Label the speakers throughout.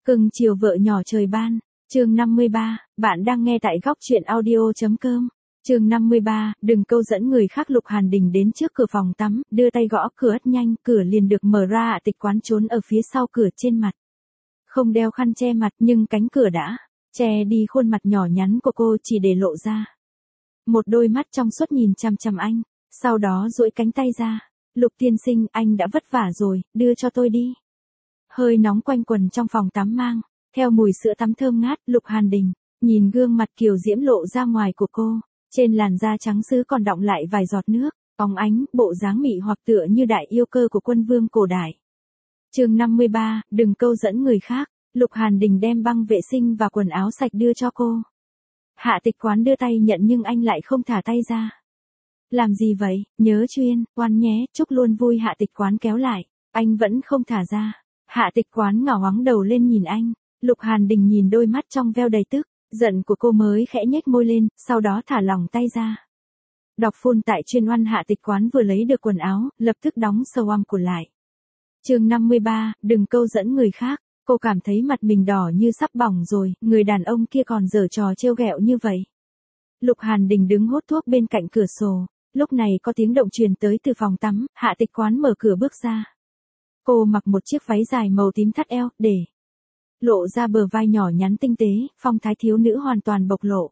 Speaker 1: Cưng chiều vợ nhỏ trời ban. Chương 53, bạn đang nghe tại góc truyện audio.com. Chương 53, đừng câu dẫn người khác. Lục Hàn Đình đến trước cửa phòng tắm, đưa tay gõ cửa ất nhanh, cửa liền được mở ra. Hạ Tịch Quán trốn ở phía sau cửa trên mặt. Không đeo khăn che mặt nhưng cánh cửa đã che đi khuôn mặt nhỏ nhắn của cô, chỉ để lộ ra một đôi mắt trong suốt nhìn chằm chằm anh, sau đó duỗi cánh tay ra. Lục tiên sinh, anh đã vất vả rồi, đưa cho tôi đi. Hơi nóng quanh quần trong phòng tắm mang theo mùi sữa tắm thơm ngát. Lục Hàn Đình nhìn gương mặt kiều diễm lộ ra ngoài của cô, trên làn da trắng sứ còn đọng lại vài giọt nước óng ánh, bộ dáng mị hoặc tựa như đại yêu cơ của quân vương cổ đại. Chương 53, đừng câu dẫn người khác. Lục Hàn Đình đem băng vệ sinh và quần áo sạch đưa cho cô. Hạ Tịch Quán đưa tay nhận nhưng anh lại không thả tay ra. Làm gì vậy, nhớ chuyên, oan nhé, chúc luôn vui. Hạ Tịch Quán kéo lại, anh vẫn không thả ra. Hạ Tịch Quán ngẩng ngoáng đầu lên nhìn anh. Lục Hàn Đình nhìn đôi mắt trong veo đầy tức giận của cô mới khẽ nhếch môi lên, sau đó thả lỏng tay ra. Đọc phun tại chuyên oan. Hạ Tịch Quán vừa lấy được quần áo, lập tức đóng sâu âm của lại. Chương 53, đừng câu dẫn người khác. Cô cảm thấy mặt mình đỏ như sắp bỏng rồi, người đàn ông kia còn giở trò trêu ghẹo như vậy. Lục Hàn Đình đứng hút thuốc bên cạnh cửa sổ, lúc này có tiếng động truyền tới từ phòng tắm. Hạ Tịch Quán mở cửa bước ra. Cô mặc một chiếc váy dài màu tím thắt eo, để lộ ra bờ vai nhỏ nhắn tinh tế, phong thái thiếu nữ hoàn toàn bộc lộ.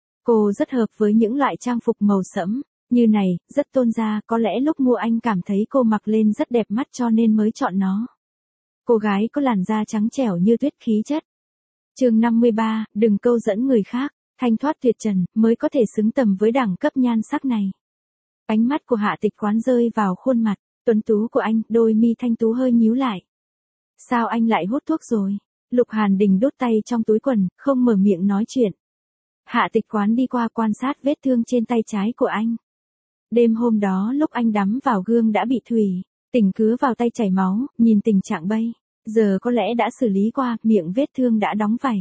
Speaker 1: Cô rất hợp với những loại trang phục màu sẫm như này, rất tôn da, có lẽ lúc mua anh cảm thấy cô mặc lên rất đẹp mắt cho nên mới chọn nó. Cô gái có làn da trắng trẻo như tuyết, khí chất. Chương 53, đừng câu dẫn người khác, thanh thoát tuyệt trần, mới có thể xứng tầm với đẳng cấp nhan sắc này. Ánh mắt của Hạ Tịch Quán rơi vào khuôn mặt tuấn tú của anh, đôi mi thanh tú hơi nhíu lại. Sao anh lại hút thuốc rồi? Lục Hàn Đình đút tay trong túi quần, không mở miệng nói chuyện. Hạ Tịch Quán đi qua quan sát vết thương trên tay trái của anh. Đêm hôm đó lúc anh đắm vào gương đã bị thủy tỉnh cứa vào tay chảy máu, nhìn tình trạng bây giờ có lẽ đã xử lý qua, miệng vết thương đã đóng vảy.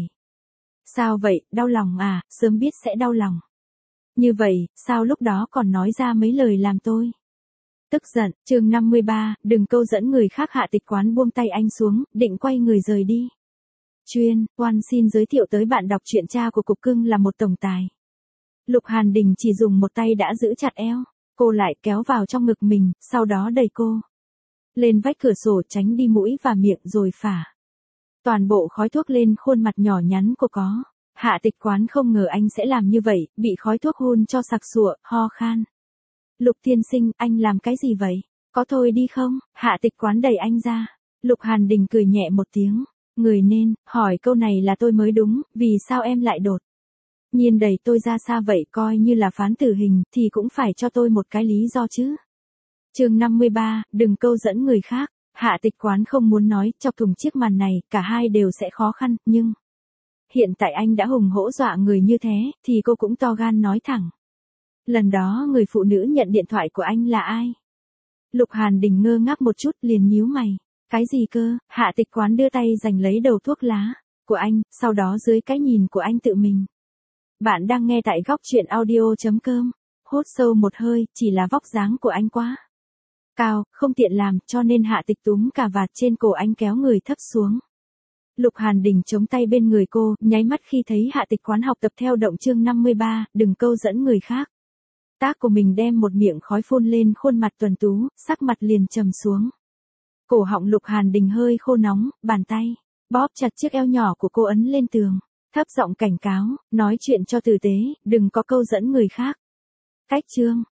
Speaker 1: Sao vậy, đau lòng à? Sớm biết sẽ đau lòng như vậy, sao lúc đó còn nói ra mấy lời làm tôi tức giận. Chương 53, đừng câu dẫn người khác. Hạ Tịch Quán buông tay anh xuống, định quay người rời đi. Chuyên, oan xin giới thiệu tới bạn đọc truyện, cha của cục cưng là một tổng tài. Lục Hàn Đình chỉ dùng một tay đã giữ chặt eo cô lại, kéo vào trong ngực mình, sau đó đẩy cô lên vách cửa sổ, tránh đi mũi và miệng rồi phả toàn bộ khói thuốc lên khuôn mặt nhỏ nhắn cô có. Hạ Tịch Quán không ngờ anh sẽ làm như vậy, bị khói thuốc hôn cho sặc sụa, ho khan. Lục tiên sinh, anh làm cái gì vậy? Có thôi đi không? Hạ Tịch Quán đẩy anh ra. Lục Hàn Đình cười nhẹ một tiếng. Người nên hỏi câu này là tôi mới đúng, vì sao em lại đột nhiên đẩy tôi ra xa vậy? Coi như là phán tử hình thì cũng phải cho tôi một cái lý do chứ. Chương 53, đừng câu dẫn người khác. Hạ Tịch Quán không muốn nói chọc thủng chiếc màn này, cả hai đều sẽ khó khăn, nhưng hiện tại anh đã hùng hổ dọa người như thế, thì cô cũng to gan nói thẳng. Lần đó người phụ nữ nhận điện thoại của anh là ai? Lục Hàn Đình ngơ ngác một chút, liền nhíu mày. Cái gì cơ? Hạ Tịch Quán đưa tay giành lấy đầu thuốc lá của anh, sau đó dưới cái nhìn của anh tự mình. Bạn đang nghe tại góc truyện audio.com. Hốt sâu một hơi, chỉ là vóc dáng của anh quá cao, không tiện làm, cho nên Hạ Tịch túm cà vạt trên cổ anh kéo người thấp xuống. Lục Hàn Đình chống tay bên người cô, nháy mắt khi thấy Hạ Tịch Quán học tập theo động. Chương 53, đừng câu dẫn người khác. Tác của mình đem một miệng khói phun lên khuôn mặt tuấn tú, sắc mặt liền trầm xuống. Cổ họng Lục Hàn Đình hơi khô nóng, bàn tay bóp chặt chiếc eo nhỏ của cô ấn lên tường, thấp giọng cảnh cáo, nói chuyện cho tử tế, đừng có câu dẫn người khác. Cách chương